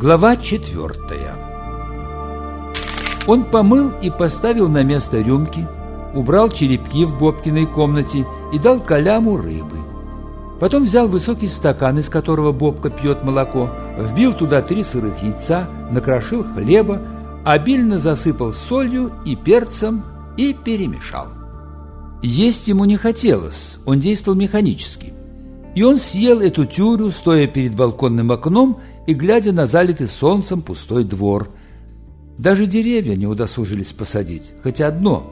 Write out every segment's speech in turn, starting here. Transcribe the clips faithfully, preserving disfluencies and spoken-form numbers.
Глава четвертая. Он помыл и поставил на место рюмки, убрал черепки в Бобкиной комнате и дал Коляму рыбы. Потом взял высокий стакан, из которого Бобка пьет молоко, вбил туда три сырых яйца, накрошил хлеба, обильно засыпал солью и перцем и перемешал. Есть ему не хотелось, он действовал механически. И он съел эту тюрю, стоя перед балконным окном и глядя на залитый солнцем пустой двор. Даже деревья не удосужились посадить, хотя одно.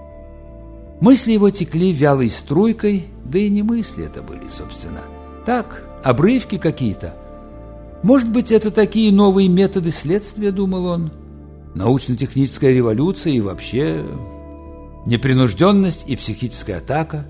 Мысли его текли вялой струйкой, да и не мысли это были, собственно. Так, обрывки какие-то. Может быть, это такие новые методы следствия, думал он. Научно-техническая революция и вообще непринужденность и психическая атака.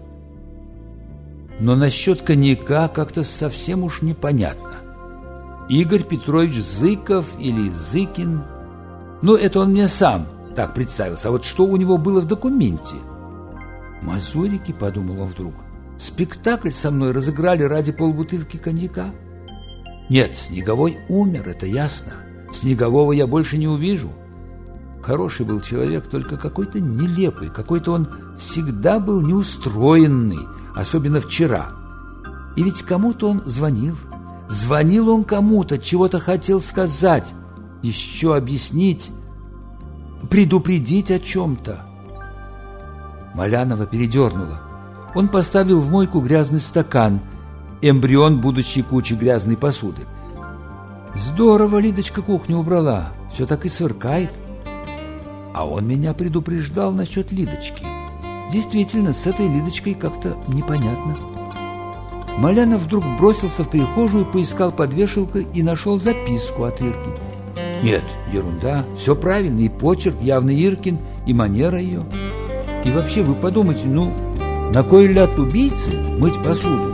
Но насчет коньяка как-то совсем уж непонятно. Игорь Петрович Зыков или Зыкин. Ну, это он мне сам так представился. А вот что у него было в документе? Мазурики, подумал он вдруг. Спектакль со мной разыграли ради полбутылки коньяка? Нет, Снеговой умер, это ясно. Снегового я больше не увижу. Хороший был человек, только какой-то нелепый, какой-то он всегда был неустроенный, особенно вчера. И ведь кому-то он звонил. Звонил он кому-то, чего-то хотел сказать, еще объяснить, предупредить о чем-то. Малянова передернула. Он поставил в мойку грязный стакан, эмбрион будущей кучи грязной посуды. Здорово Лидочка кухню убрала, все так и сверкает. А он меня предупреждал насчет Лидочки. Действительно, с этой Лидочкой как-то непонятно. Малянов вдруг бросился в прихожую, поискал под вешалкой и нашел записку от Ирки. Нет, ерунда, все правильно, и почерк явный Иркин, и манера ее. И вообще, вы подумайте, ну, на кой ляд убийцы мыть посуду?